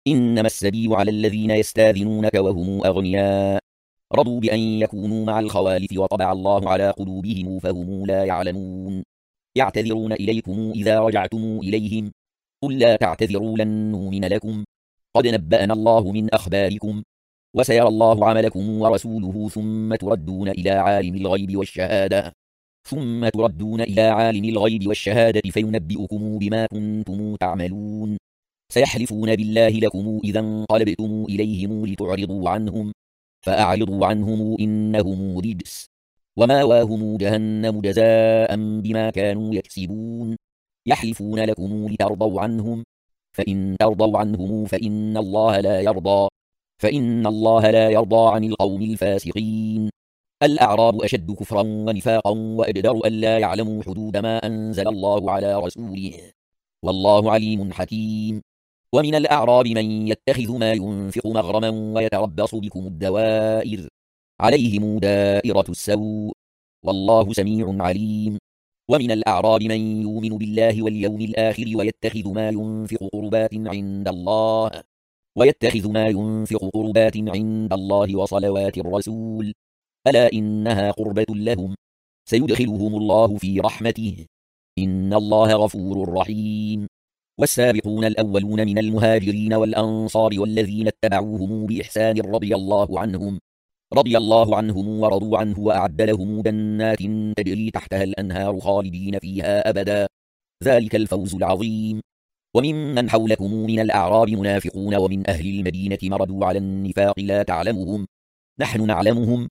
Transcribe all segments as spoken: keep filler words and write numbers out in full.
إنما السبيل على الذين يستاذنونك وهم أغنياء رضوا بأن يكونوا مع الخوالف وطبع الله على قلوبهم فهم لا يعلمون يعتذرون إليكم إذا رجعتم إليهم قل لا تعتذروا لن نؤمن لكم قد نبأنا الله من أخباركم وسيرى الله عملكم ورسوله ثم تردون إلى عالم الغيب والشهادة ثم تردون إلى عالم الغيب والشهادة فينبئكم بما كنتم تعملون سيحلفون بالله لكم إذا انقلبتم إليهم لتعرضوا عنهم فأعرضوا عنهم إنهم رجس وماواهم جهنم جزاء بما كانوا يكسبون يحلفون لكم لترضوا عنهم فإن ترضوا عنهم فإن الله لا يرضى فإن الله لا يرضى عن القوم الفاسقين الأعراب أشد كفرا ونفاقا وأجدر ألا يعلموا حدود ما أنزل الله على رسوله والله عليم حكيم ومن الأعراب من يتخذ ما ينفق مغرما ويتربص بكم الدوائر عليهم دائرة السوء والله سميع عليم ومن الأعراب من يؤمن بالله واليوم الآخر ويتخذ ما ينفق قربات عند الله ويتخذ ما ينفق قربات عند الله وصلوات الرسول ألا إنها قربة لهم سيدخلهم الله في رحمته إن الله غفور رحيم والسابقون الأولون من المهاجرين والأنصار والذين اتبعوهم بإحسان رضي الله عنهم رضي الله عنهم ورضوا عنه وأعد لهم جنات تجري تحتها الأنهار خالدين فيها أبدا ذلك الفوز العظيم وممن حولكم من الأعراب منافقون ومن أهل المدينة مردوا على النفاق لا تعلمهم نحن نعلمهم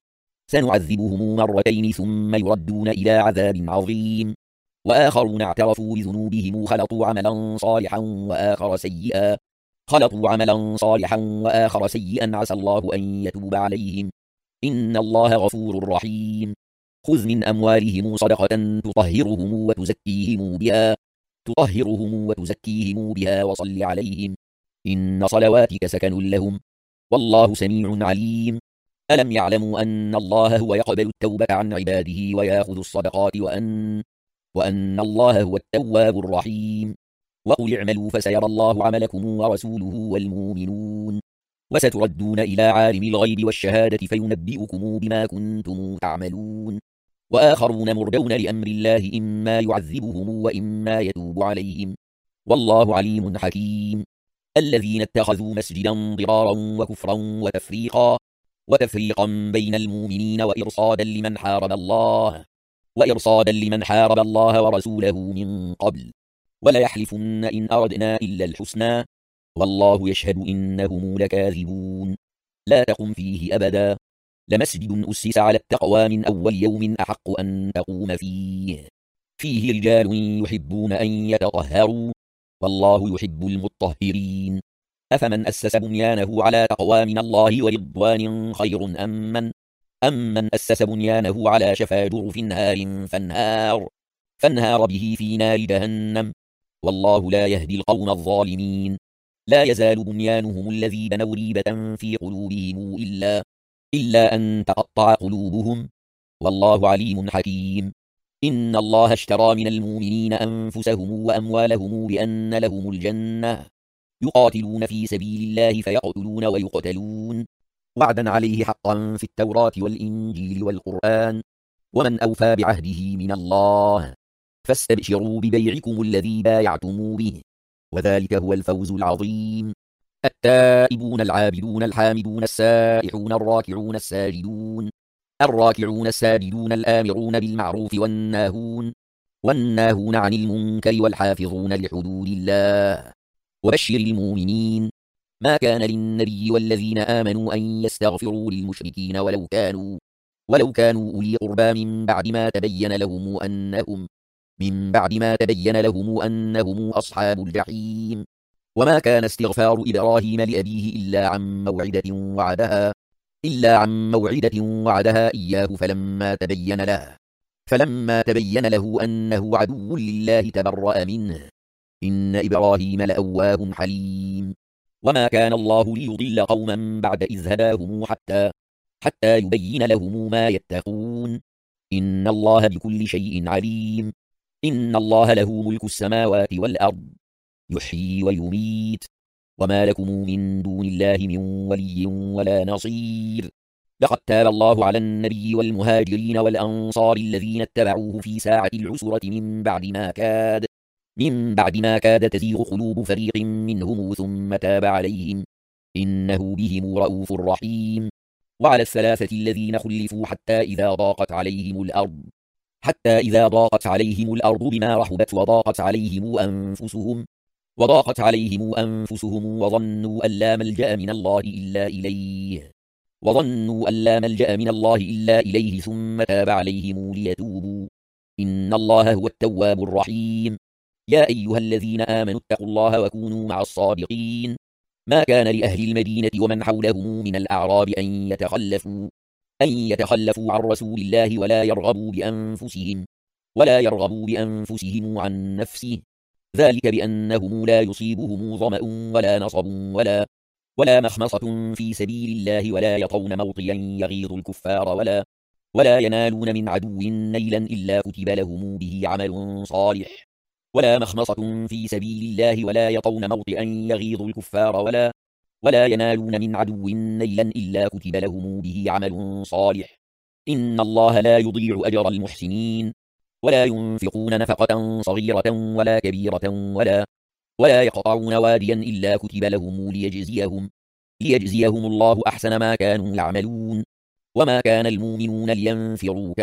سنعذبهم مرتين ثم يردون إلى عذاب عظيم وآخرون اعترفوا بذنوبهم خلطوا عملا صالحا وآخر سيئا خلطوا عملا صالحا وآخر سيئا عسى الله أن يتوب عليهم إن الله غفور رحيم خذ من أموالهم صدقة تطهرهم وتزكيهم بها تطهرهم وتزكيهم بها وصل عليهم إن صلواتك سكن لهم والله سميع عليم ألم يعلموا أن الله هو يقبل التوبة عن عباده ويأخذ الصدقات وأن وأن الله هو التواب الرحيم وقل اعملوا فسيرى الله عملكم ورسوله والمؤمنون وستردون إلى عالم الغيب والشهادة فينبئكم بما كنتم تعملون وآخرون مرجون لأمر الله إما يعذبهم وإما يتوب عليهم والله عليم حكيم الذين اتخذوا مسجدا ضرارا وكفرا وتفريقا وتفريقا بين المؤمنين وإرصادا لمن حارب الله وإرصادا لمن حارب الله ورسوله من قبل ولا يحلفن إن أردنا إلا الحسنى والله يشهد إنهم لكاذبون لا تقم فيه أبدا لمسجد أسس على التقوى من أول يوم أحق أن تقوم فيه فيه رجال يحبون أن يتطهروا والله يحب المطهرين أفمن أسس بنيانه على تقوى من الله ورضوان خير أم من أمن أسس بنيانه على شفا جرف نار فانهار فانهار به في نار جهنم والله لا يهدي القوم الظالمين لا يزال بنيانهم الذي بنوا ريبة في قلوبهم إلا إلا أن تقطع قلوبهم والله عليم حكيم إن الله اشترى من المؤمنين أنفسهم وأموالهم بأن لهم الجنة يقاتلون في سبيل الله فيقتلون ويقتلون وعدا عليه حقا في التوراة والإنجيل والقرآن ومن أوفى بعهده من الله فاستبشروا ببيعكم الذي بايعتم به وذلك هو الفوز العظيم التائبون العابدون الحامدون السائحون الراكعون الساجدون الراكعون الساجدون الآمرون بالمعروف والناهون والناهون عن المنكر والحافظون لحدود الله وبشر المؤمنين ما كان للنبي والذين آمنوا أن يستغفروا للمشركين ولو كانوا ولو كانوا أولي قربى من بعد ما تبين لهم أنهم من بعد ما تبين لهم أنهم أصحاب الجحيم وما كان استغفار إبراهيم لأبيه إلا عن موعدة وعدها إلا عن موعدة وعدها إياه فلما تبين له فلما تبين له أنه عدو لله تبرأ منه إن إبراهيم لأواه حليم وما كان الله ليضل قوما بعد إذ هداهم حتى حتى يبين لهم ما يتقون إن الله بكل شيء عليم إن الله له ملك السماوات والأرض يحيي ويميت وما لكم من دون الله من ولي ولا نصير. لقد تاب الله على النبي والمهاجرين والأنصار الذين اتبعوه في ساعة العسرة من بعد ما كاد من بعد ما كاد تزيغ قلوب فريق منهم ثم تاب عليهم إنه بهم رؤوف رحيم. وعلى الثلاثة الذين خلفوا حتى إذا ضاقت عليهم الأرض حتى إذا ضاقت عليهم الأرض بما رحبت وضاقت عليهم أنفسهم وضاقت عليهم أنفسهم وظنوا أن لا ملجأ من الله إلا إليه وظنوا أن لا ملجأ من الله إلا إليه ثم تاب عليهم ليتوبوا إن الله هو التواب الرحيم. يا أيها الذين آمنوا اتقوا الله وكونوا مع الصادقين. ما كان لأهل المدينة ومن حولهم من الأعراب أن يتخلفوا أن يتخلفوا عن رسول الله ولا يرغبوا بأنفسهم ولا يرغبوا بأنفسهم عن نفسه، ذلك بأنهم لا يصيبهم ظمأ ولا نصب ولا ولا مخمصة في سبيل الله ولا يطون موطئا يغيظ الكفار ولا ولا ينالون من عدو نيلا إلا كتب لهم به عمل صالح ولا مخمصة في سبيل الله ولا يطون موطئا يغيظ الكفار ولا ولا ينالون من عدو نيلا إلا كتب لهم به عمل صالح إن الله لا يضيع أجر المحسنين. ولا ينفقون نفقة صغيرة ولا كبيرة ولا ولا يقطعون واديا إلا كتب لهم ليجزيهم ليجزيهم الله أحسن ما كانوا يعملون. وما كان المؤمنون لينفروا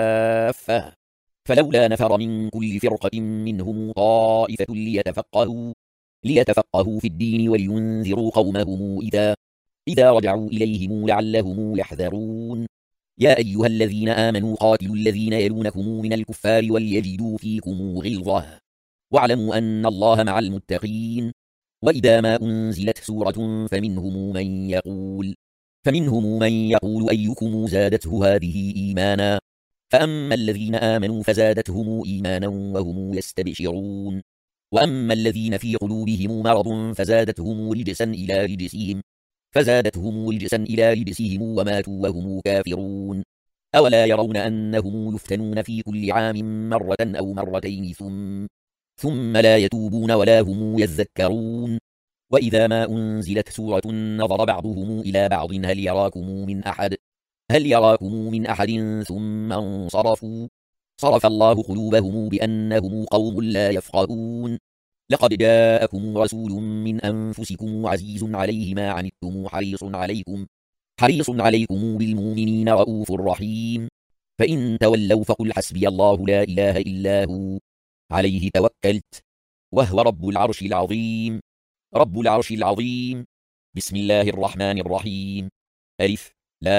كافة فلولا نفر من كل فرقة منهم طائفة ليتفقهوا ليتفقهوا في الدين ولينذروا قومهم إذا إذا رجعوا إليهم لعلهم يحذرون. يا أيها الذين آمنوا قاتلوا الذين يلونكم من الكفار وليجدوا فيكم غلظة واعلموا أن الله مع المتقين. وإذا ما أنزلت سورة فمنهم من يقول فمنهم من يقول أيكم زادته هذه إيمانا فأما الذين آمنوا فزادتهم إيمانا وهم يستبشرون وأما الذين في قلوبهم مرض فزادتهم رجسا إلى رجسهم فزادتهم رجسا إلى رجسهم وماتوا وهم كافرون. أولا يرون أنهم يفتنون في كل عام مرة أو مرتين ثم ثم لا يتوبون ولا هم يذكرون. وإذا ما أنزلت سورة نظر بعضهم إلى بعض هل يراكم من أحد هل يراكم من أحد ثم انصرفوا صرف الله قلوبهم بأنهم قوم لا يفقهون. لقد جاءكم رسول من أنفسكم عزيز عليه ما عنتم حريص عليكم حريص عليكم بالمؤمنين رؤوف رحيم. فإن تولوا فقل حسبي الله لا إله إلا هو عليه توكلت وهو رب العرش العظيم. رب العرش العظيم. بسم الله الرحمن الرحيم. ألف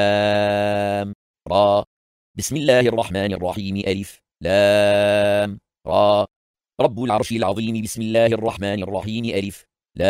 لام را. بسم الله الرحمن الرحيم. ألف لام را. رب العرش العظيم. بسم الله الرحمن الرحيم. ألف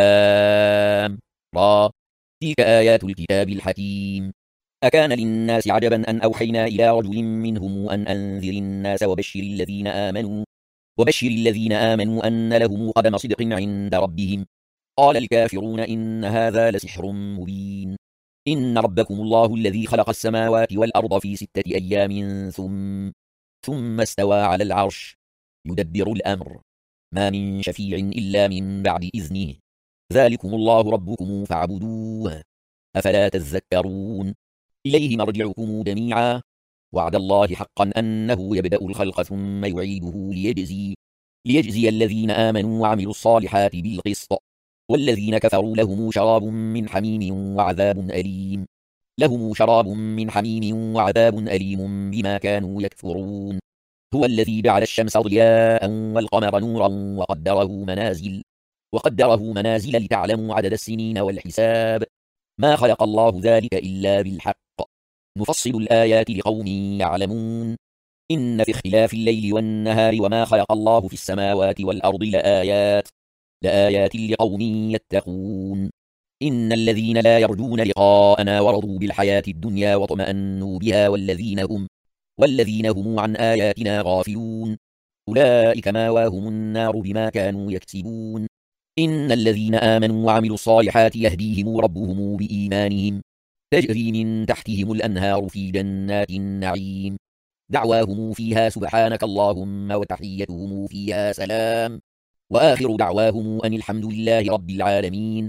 لام را. تلك آيات الكتاب الحكيم. أكان للناس عجبا أن أوحينا إلى رجل منهم أن أنذر الناس وبشر الذين آمنوا وبشر الذين آمنوا أن لهم قدم صدق عند ربهم. قال الكافرون إن هذا لسحر مبين. إن ربكم الله الذي خلق السماوات والأرض في ستة أيام ثم ثم استوى على العرش يدبر الأمر ما من شفيع إلا من بعد إذنه ذلكم الله ربكم فاعبدوه أفلا تذكرون. إليه مرجعكم جميعا وعد الله حقا أنه يبدأ الخلق ثم يعيده ليجزي ليجزي الذين آمنوا وعملوا الصالحات بالقسط والذين كفروا لهم شراب من حميم وعذاب أليم لهم شراب من حميم وعذاب أليم بما كانوا يكفرون. هو الذي جعل الشمس ضياء والقمر نورا وقدره منازل وقدره منازل لتعلموا عدد السنين والحساب ما خلق الله ذلك إلا بالحق نفصل الآيات لقوم يعلمون. إن في اختلاف الليل والنهار وما خلق الله في السماوات والأرض لآيات لآيات لقوم يتقون. إن الذين لا يرجون لقاءنا ورضوا بالحياة الدنيا واطمأنوا بها والذين هم والذين هم عن آياتنا غافلون أولئك ماواهم النار بما كانوا يكسبون. إن الذين آمنوا وعملوا الصالحات يهديهم ربهم بإيمانهم تجري من تحتهم الأنهار في جنات النعيم دعواهم فيها سبحانك اللهم وتحيتهم فيها سلام وآخر دعواهم أن الحمد لله رب العالمين.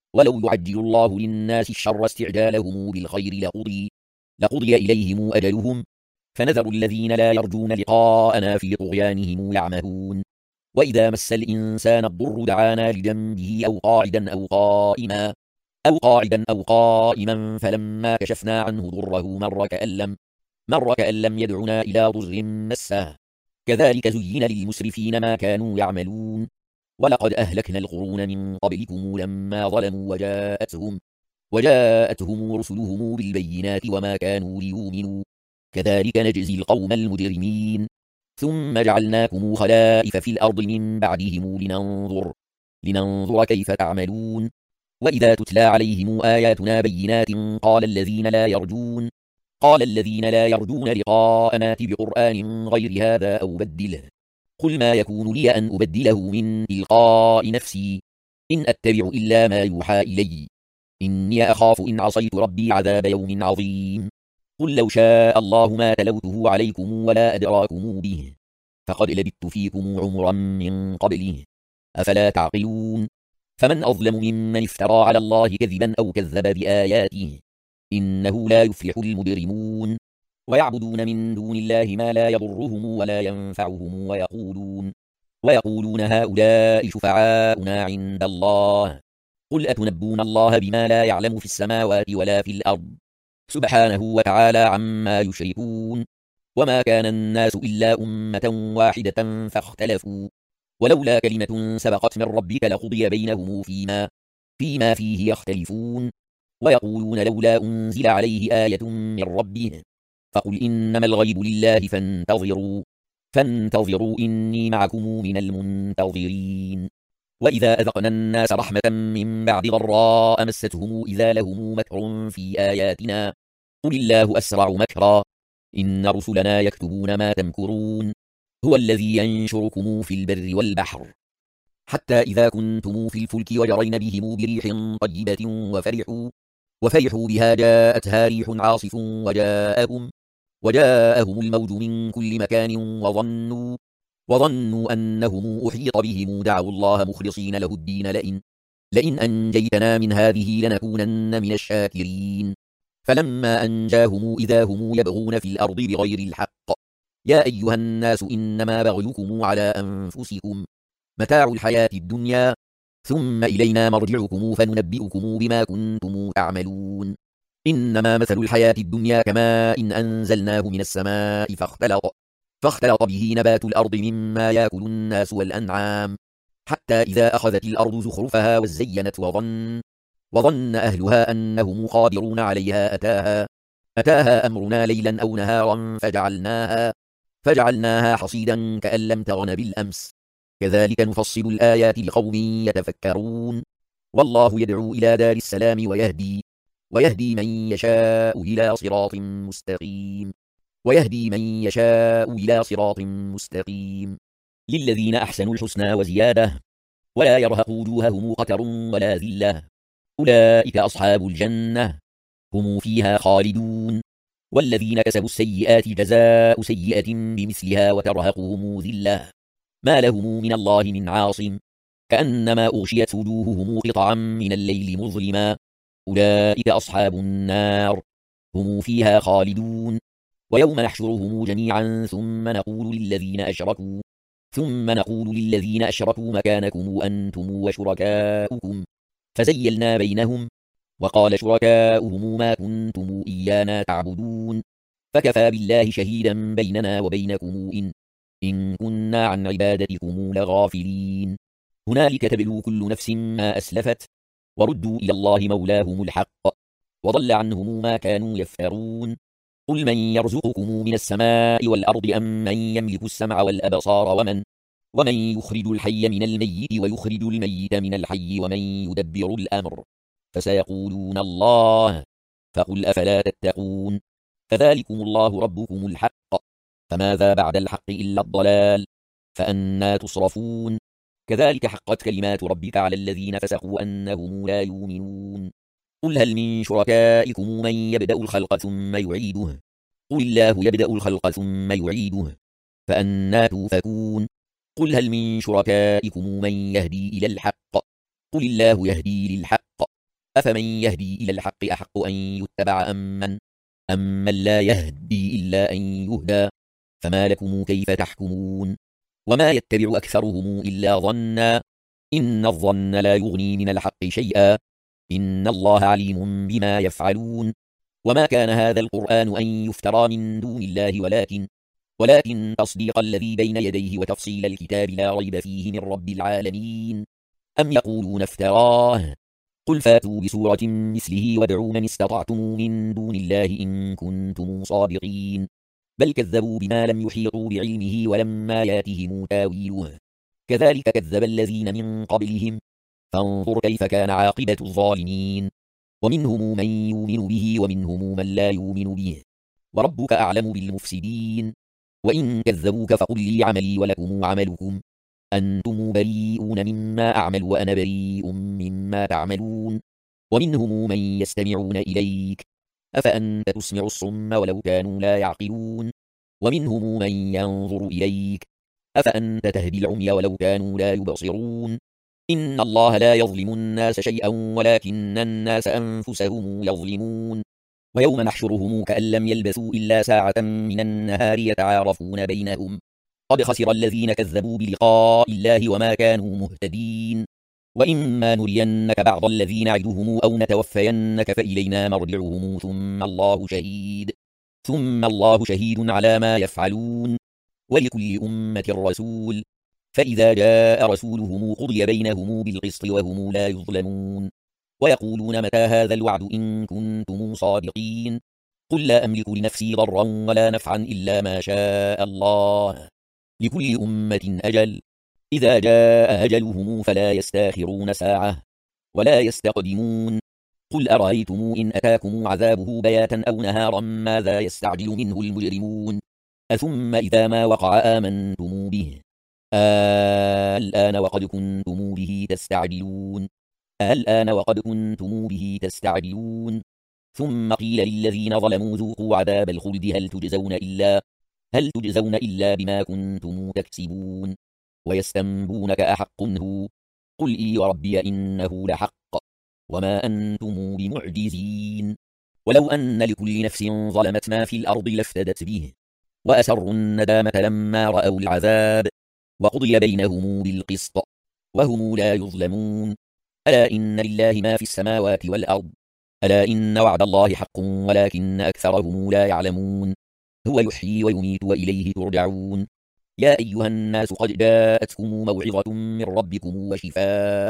ولو يعجل الله للناس الشر استعجالهم بالخير لقضي, لقضي إليهم أجلهم فنذر الذين لا يرجون لقاءنا في طغيانهم يعمهون. وإذا مس الإنسان الضر دعانا لجنبه أو قاعدا أو قائما أو قاعدا أو قائما فلما كشفنا عنه ضره مر كأن لم, مر كأن لم يدعنا إلى ضر مسه كذلك زين للمسرفين ما كانوا يعملون. ولقد أهلكنا القرون من قبلكم لما ظلموا وجاءتهم, وجاءتهم رسلهم بالبينات وما كانوا ليؤمنوا كذلك نجزي القوم المجرمين. ثم جعلناكم خلائف في الأرض من بعدهم لننظر, لننظر كيف تعملون. وإذا تتلى عليهم آياتنا بينات قال الذين لا يرجون قال الذين لا يرجون لقاءنا ائت بقرآن غير هذا أو بدله قل ما يكون لي أن أبدله من تلقاء نفسي إن أتبع إلا ما يوحى إلي إني أخاف إن عصيت ربي عذاب يوم عظيم. قل لو شاء الله ما تلوته عليكم ولا أدراكم به فقد لبثت فيكم عمرا من قبله أفلا تعقلون. فمن أظلم ممن افترى على الله كذبا أو كذب بآياته إنه لا يفلح المجرمون. ويعبدون من دون الله ما لا يضرهم ولا ينفعهم ويقولون, ويقولون هؤلاء شفعاؤنا عند الله قل أتنبون الله بما لا يعلم في السماوات ولا في الأرض سبحانه وتعالى عما يشركون. وما كان الناس إلا أمة واحدة فاختلفوا ولولا كلمة سبقت من ربك لقضي بينهم فيما, فيما فيه يختلفون. ويقولون لولا أنزل عليه آية من ربه فقل إنما الغيب لله فانتظروا, فانتظروا إني معكم من المنتظرين. وإذا أذقنا الناس رحمة من بعد ضراء مستهم إذا لهم مكر في آياتنا قل الله أسرع مكرا إن رسلنا يكتبون ما تمكرون. هو الذي ينشركم في البر والبحر حتى إذا كنتم في الفلك وجرين بهم بريح طيبة وفرحوا, وفرحوا بها جاءتها ريح عاصف وجاءهم, وجاءهم الموج من كل مكان وظنوا, وظنوا أنهم أحيط بهم دعوا الله مخلصين له الدين لئن, لئن أنجيتنا من هذه لنكونن من الشاكرين. فلما أنجاهم إذا هم يبغون في الأرض بغير الحق يا أيها الناس إنما بغيكم على أنفسكم متاع الحياة الدنيا ثم إلينا مرجعكم فننبئكم بما كنتم تعملون. إنما مثل الحياة الدنيا كماء إن أنزلناه من السماء فاختلط, فاختلط به نبات الأرض مما يأكل الناس والأنعام حتى إذا أخذت الأرض زخرفها وزينت وظن, وظن أهلها أنهم قادرون عليها أتاها, أتاها أمرنا ليلا أو نهارا فجعلناها, فجعلناها حصيدا كأن لم تغن بالأمس كذلك نفصل الآيات لقوم يتفكرون. والله يدعو إلى دار السلام ويهدي, ويهدي من يشاء إلى صراط مستقيم, ويهدي من يشاء إلى صراط مستقيم. للذين أحسنوا الحسنى وزيادة ولا يرهق وجوههم قتر ولا ذلة أولئك أصحاب الجنة هم فيها خالدون. والذين كسبوا السيئات جزاء سيئة بمثلها وترهقهم ذلة ما لهم من الله من عاصم كأنما أغشيت وجوههم قطعا من الليل مظلما أولئك أصحاب النار هم فيها خالدون. ويوم نحشرهم جميعا ثم نقول للذين أشركوا ثم نقول للذين أشركوا مكانكم أنتم وشركاؤكم فزيلنا بينهم وقال شركاؤهم ما كنتم إيانا تعبدون فكفى بالله شهيدا بيننا وبينكم إن, إن كنا عن عبادتكم لغافلين. هنالك تبلو كل نفس ما أسلفت وردوا إلى الله مولاهم الحق وضل عنهم ما كانوا يفترون. قل من يرزقكم من السماء والأرض أم من يملك السمع والأبصار ومن, ومن يخرج الحي من الميت ويخرج الميت من الحي ومن يدبر الأمر فسيقولون الله فقل أفلا تتقون. فذلكم الله ربكم الحق فماذا بعد الحق إلا الضلال فأنى تصرفون. كذلك حقت كلمات ربك على الذين فسقوا أنهم لا يؤمنون. قل هل من شركائكم من يبدأ الخلق ثم يعيده قل الله يبدأ الخلق ثم يعيده فأنى توفكون. قل هل من شركائكم من يهدي إلى الحق قل الله يهدي للحق أفمن يهدي إلى الحق أحق أن يتبع أمن أمن لا يهدي إلا أن يهدى فما لكم كيف تحكمون وما يتبع أكثرهم إلا ظنا إن الظن لا يغني من الحق شيئا إن الله عليم بما يفعلون وما كان هذا القرآن أن يفترى من دون الله ولكن ولكن تصديق الذي بين يديه وتفصيل الكتاب لا ريب فيه من رب العالمين أم يقولون افتراه قل فاتوا بسورة مثله وادعوا من استطعتم من دون الله إن كنتم صادقين بل كذبوا بما لم يحيطوا بعلمه ولما ياتهم تاويله كذلك كذب الذين من قبلهم فانظر كيف كان عاقبة الظالمين ومنهم من يؤمن به ومنهم من لا يؤمن به وربك أعلم بالمفسدين وإن كذبوك فقل لي عملي ولكم عملكم أنتم بريئون مما أعمل وأنا بريء مما تعملون ومنهم من يستمعون إليك أفأنت تسمع الصم ولو كانوا لا يعقلون ومنهم من ينظر إليك أفأنت تهدي العمي ولو كانوا لا يبصرون إن الله لا يظلم الناس شيئا ولكن الناس أنفسهم يظلمون ويوم نحشرهم كأن لم يلبثوا إلا ساعة من النهار يتعارفون بينهم قد خسر الذين كذبوا بلقاء الله وما كانوا مهتدين وإما نرينك بعض الذي نعدهم أو نتوفينك فإلينا مرجعهم ثم الله شهيد ثم الله شهيد على ما يفعلون ولكل أمة رسول فإذا جاء رسولهم قضي بينهم بالقسط وهم لا يظلمون ويقولون متى هذا الوعد إن كنتم صادقين قل لا أملك لنفسي ضرا ولا نفعا إلا ما شاء الله لكل أمة أجل إذا جاء أجلهم فلا يستاخرون ساعة ولا يستقدمون قل أرأيتم إن أتاكم عذابه بياتا أو نهارا ماذا يستعجل منه المجرمون أثم إذا ما وقع آمنتم به الآن وقد كنتم به تستعجلون الآن وقد كنتم به تستعجلون ثم قيل للذين ظلموا ذوقوا عذاب الخلد هل تجزون إلا هل تجزون إلا بما كنتم تكسبون ويستنبونك أحق هو قل إي وربي إنه لحق وما أنتم بمعجزين ولو أن لكل نفس ظلمت ما في الأرض لافتدت به وأسروا الندامة لما رأوا العذاب وقضي بينهم بالقسط وهم لا يظلمون ألا إن لله ما في السماوات والأرض ألا إن وعد الله حق ولكن أكثرهم لا يعلمون هو يحيي ويميت وإليه ترجعون يا أيها الناس قد جاءتكم موعظة من ربكم وشفاء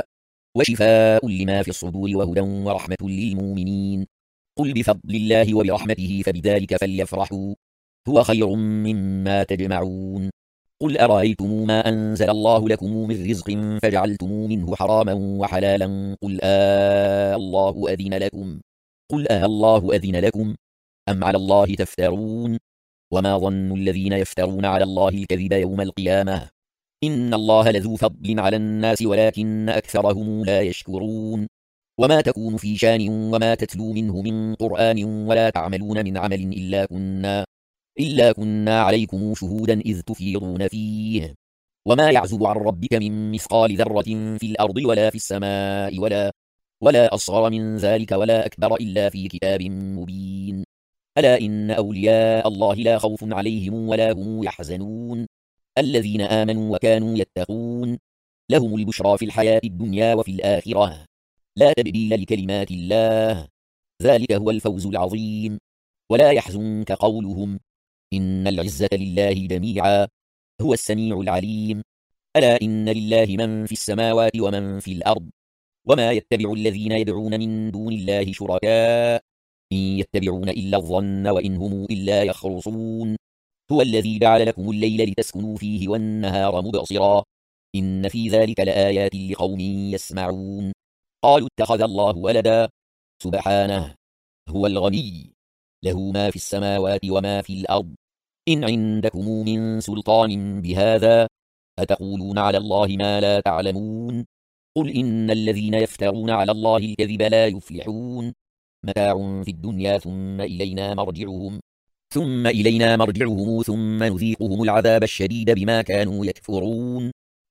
وشفاء لما في الصدور وهدى ورحمة للمؤمنين قل بفضل الله وبرحمته فبذلك فليفرحوا هو خير مما تجمعون قل أرأيتم ما أنزل الله لكم من رزق فجعلتم منه حراما وحلالا قل آه الله أذن لكم قل آه الله أذن لكم أم على الله تفترون وما ظن الذين يفترون على الله الكذب يوم القيامة إن الله لذو فضل على الناس ولكن أكثرهم لا يشكرون وما تكون في شان وما تتلو منه من قرآن ولا تعملون من عمل إلا كنا إلا كنا عليكم شهودا إذ تفيضون فيه وما يعزب عن ربك من مثقال ذرة في الأرض ولا في السماء ولا ولا أصغر من ذلك ولا أكبر إلا في كتاب مبين ألا إن أولياء الله لا خوف عليهم ولا هم يحزنون الذين آمنوا وكانوا يتقون لهم البشرى في الحياة الدنيا وفي الآخرة لا تبديل لكلمات الله ذلك هو الفوز العظيم ولا يحزنك قولهم إن العزة لله جميعا هو السميع العليم ألا إن لله من في السماوات ومن في الأرض وما يتبع الذين يدعون من دون الله شركاء إن يتبعون إلا الظن وإن هم إلا يخرصون هو الذي جعل لكم الليل لتسكنوا فيه والنهار مبصرا إن في ذلك لآيات لقوم يسمعون قالوا اتخذ الله ولدا سبحانه هو الغني له ما في السماوات وما في الأرض إن عندكم من سلطان بهذا أتقولون على الله ما لا تعلمون قل إن الذين يفترون على الله الكذب لا يفلحون متاع في الدنيا ثم إلينا مرجعهم ثم إلينا مرجعهم ثم نذيقهم العذاب الشديد بما كانوا يكفرون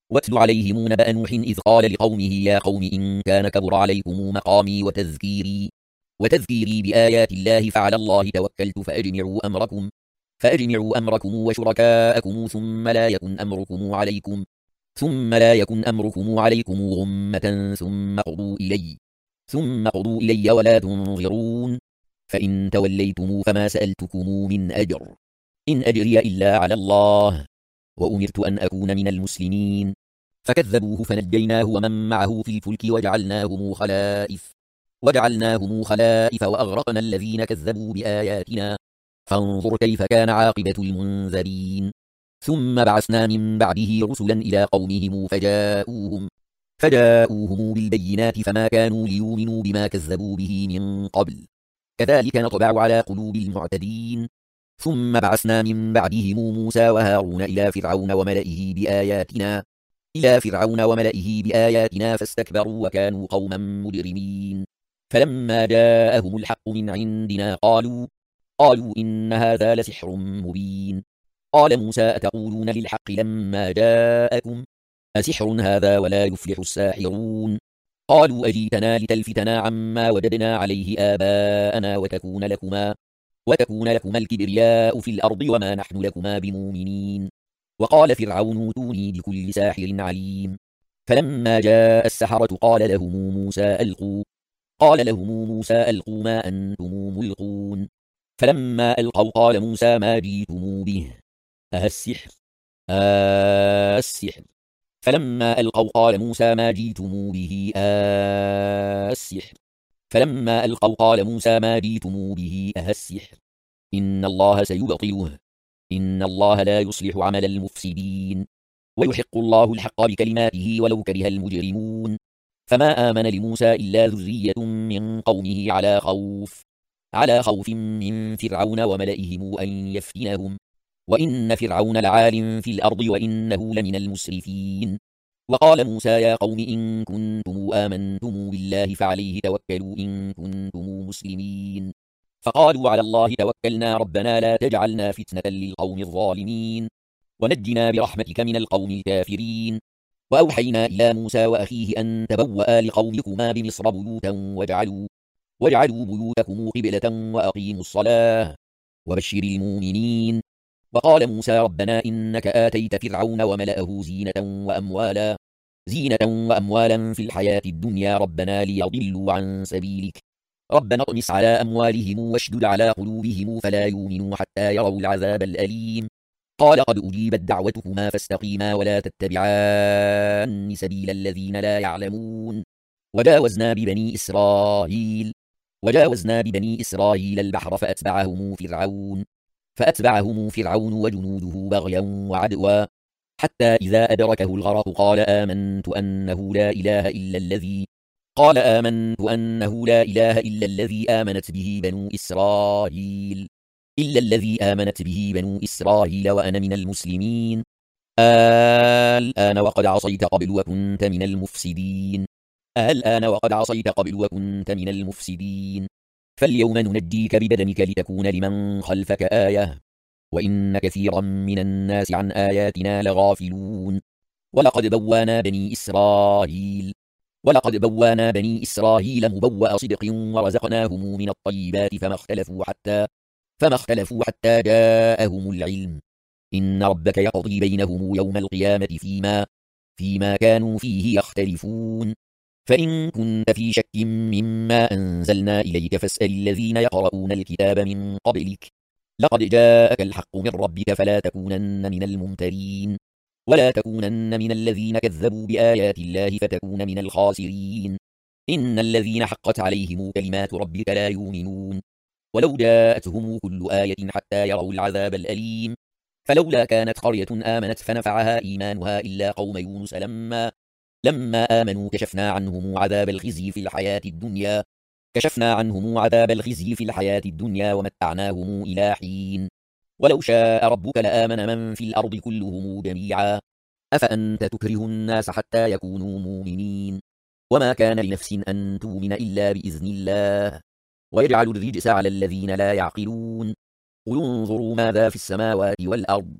واتل عليهم نبأ نوح إذ قال لقومه يا قوم إن كان كبر عليكم مقامي وتذكيري وتذكيري بآيات الله فعلى الله توكلت فأجمعوا أمركم فأجمعوا أمركم وشركاءكم ثم لا يكن أمركم عليكم ثم لا يكن أمركم عليكم غمة ثم قضوا إلي ثم قضوا إلي ولا تنظرون فإن توليتم فما سألتكم من أجر إن أجري إلا على الله وأمرت أن أكون من المسلمين فكذبوه فنجيناه ومن معه في الفلك وجعلناهم خلائف وجعلناهم خلائف وأغرقنا الذين كذبوا بآياتنا فانظر كيف كان عاقبة المنذرين ثم بعثنا من بعده رسلا إلى قومهم فجاءوهم فجاءوهم بالبينات فما كانوا ليؤمنوا بما كذبوا به من قبل كذلك نطبع على قلوب المعتدين ثم بعثنا من بعدهم موسى وهارون إلى فرعون وملئه بآياتنا إلى فرعون وملئه بآياتنا فاستكبروا وكانوا قوما مجرمين فلما جاءهم الحق من عندنا قالوا قالوا إن هذا لسحر مبين قال موسى أتقولون للحق لما جاءكم أسحر هذا ولا يفلح الساحرون قالوا أجيتنا لتلفتنا عما وجدنا عليه آباءنا وتكون لكما وتكون لكما الكبرياء في الأرض وما نحن لكما بمؤمنين وقال فرعون اوتوني بكل ساحر عليم فلما جاء السحرة قال لهم موسى ألقوا قال لهم موسى ألقوا ما أنتم ملقون فلما ألقوا قال موسى ما جئتم به أه السحر أه السحر فلما ألقوا قال موسى ما جئتم به أه السحر فلما ألقوا قال موسى ما جئتم به أه السحر إن الله سيبطله إن الله لا يصلح عمل المفسدين ويحق الله الحق بكلماته ولو كره المجرمون فما آمن لموسى إلا ذرية من قومه على خوف على خوف من فرعون وملئهم أن يفتنهم وإن فرعون لعال في الأرض وإنه لمن المسرفين وقال موسى يا قوم إن كنتم آمنتم بالله فعليه توكلوا إن كنتم مسلمين فقالوا على الله توكلنا ربنا لا تجعلنا فتنة للقوم الظالمين ونجنا برحمتك من القوم الكافرين وأوحينا إلى موسى وأخيه أن تبوأ لقومكما بمصر بيوتا واجعلوا واجعلوا بيوتكم قبلة وأقيموا الصلاة وبشر المؤمنين وقال موسى ربنا إنك آتيت فرعون وملأه زينة وأموالا زينة وأموالا في الحياة الدنيا ربنا ليضلوا عن سبيلك ربنا اطمس على أموالهم واشدد على قلوبهم فلا يؤمنوا حتى يروا العذاب الأليم قال قد أجيبت دعوتكما فاستقيما ولا تتبعان سبيل الذين لا يعلمون وجاوزنا ببني إسرائيل وجاوزنا ببني إسرائيل البحر فأتبعهم فرعون فأتبعهم فرعون وجنوده بغيا وعدوا حتى إذا أدركه الغرق قال آمنت أنه لا إله إلا الذي قال آمنت أنه لا إله إلا الذي آمنت به بنو إسرائيل إلا الذي آمنت به بنو إسرائيل وأنا من المسلمين الآن وقد عصيت قبل وكنت من المفسدين الآن وقد عصيت قبل وكنت من المفسدين فاليوم ننجيك ببدنك لتكون لمن خلفك آية وإن كثيرا من الناس عن آياتنا لغافلون ولقد بوانا بني إسرائيل ولقد بوانا بني إسرائيل مبوأ صدق ورزقناهم من الطيبات فما اختلفوا حتى فما اختلفوا حتى جاءهم العلم إن ربك يقضي بينهم يوم القيامة فيما فيما كانوا فيه يختلفون فإن كنت في شك مما أنزلنا إليك فاسأل الذين يقرؤون الكتاب من قبلك لقد جاءك الحق من ربك فلا تكونن من الممترين ولا تكونن من الذين كذبوا بآيات الله فتكون من الخاسرين إن الذين حقت عليهم كلمات ربك لا يؤمنون ولو جاءتهم كل آية حتى يروا العذاب الأليم فلولا كانت قرية آمنت فنفعها إيمانها إلا قوم يونس لما لما آمنوا كشفنا عنهم عذاب الخزي في الحياة الدنيا كشفنا عنهم عذاب الخزي في الحياة الدنيا ومتعناهم إلى حين ولو شاء ربك لآمن من في الأرض كلهم جميعا أفأنت تكره الناس حتى يكونوا مؤمنين وما كان لنفس أن تؤمن إلا بإذن الله ويجعل الرجس على الذين لا يعقلون قل انظروا ماذا في السماوات والأرض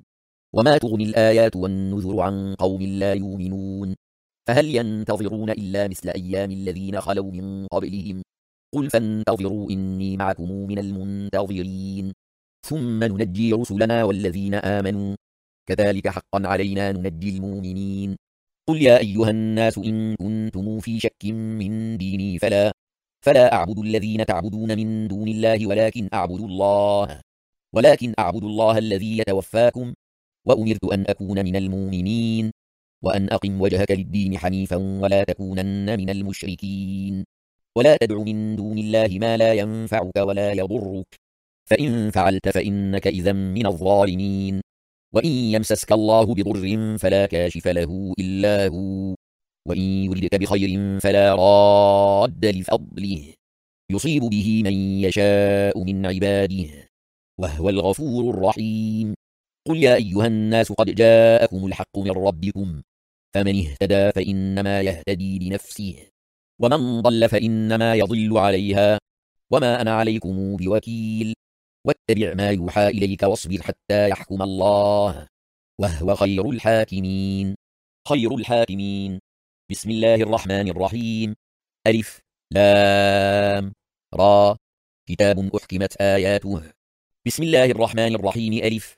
وما تغني الآيات والنذر عن قوم لا يؤمنون فهل ينتظرون إلا مثل أيام الذين خلوا من قبلهم قل فانتظروا إني معكم من المنتظرين ثم ننجي رسلنا والذين آمنوا كذلك حقا علينا ننجي المؤمنين قل يا أيها الناس إن كنتم في شك من ديني فلا فلا أعبد الذين تعبدون من دون الله ولكن أعبد الله ولكن أعبد الله الذي يتوفاكم وأمرت أن أكون من المؤمنين وأن أقم وجهك للدين حنيفا ولا تكونن من المشركين ولا تدع من دون الله ما لا ينفعك ولا يضرك فإن فعلت فإنك إذا من الظالمين وإن يمسسك الله بضر فلا كاشف له إلا هو وإن يردك بخير فلا راد لفضله يصيب به من يشاء من عباده وهو الغفور الرحيم قل يا أيها الناس قد جاءكم الحق من ربكم فمن اهتدى فإنما يهتدي لنفسه ومن ضل فإنما يضل عليها وما أنا عليكم بوكيل واتبع ما يوحى إليك واصبر حتى يحكم الله وهو خير الحاكمين خير الحاكمين بسم الله الرحمن الرحيم ألف لام را كتاب أحكمت آياته بسم الله الرحمن الرحيم ألف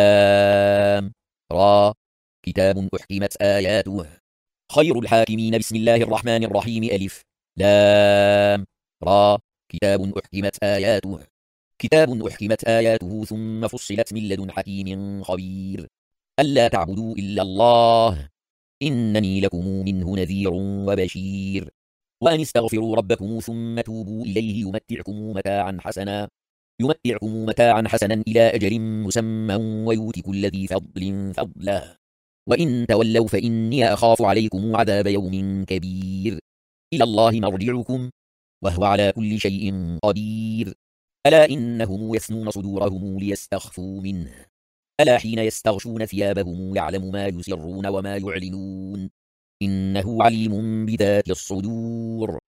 لام را كتاب أحكمت آياته خير الحاكمين بسم الله الرحمن الرحيم ألف لام را كتاب أحكمت آياته كتاب أحكمت آياته ثم فصلت من لدن حكيم خبير ألا تعبدوا إلا الله إنني لكم منه نذير وبشير وأن استغفروا ربكم ثم توبوا إليه يمتعكم متاعا حسنا يمتعكم متاعا حسنا إلى أجل مسمى ويؤت كل ذي فضل فضله وإن تولوا فإني أخاف عليكم عذاب يوم كبير إلى الله مرجعكم وهو على كل شيء قدير ألا إنهم يثنون صدورهم ليستخفوا منه ألا حين يستغشون ثيابهم يعلم ما يسرون وما يعلنون إنه عليم بذات الصدور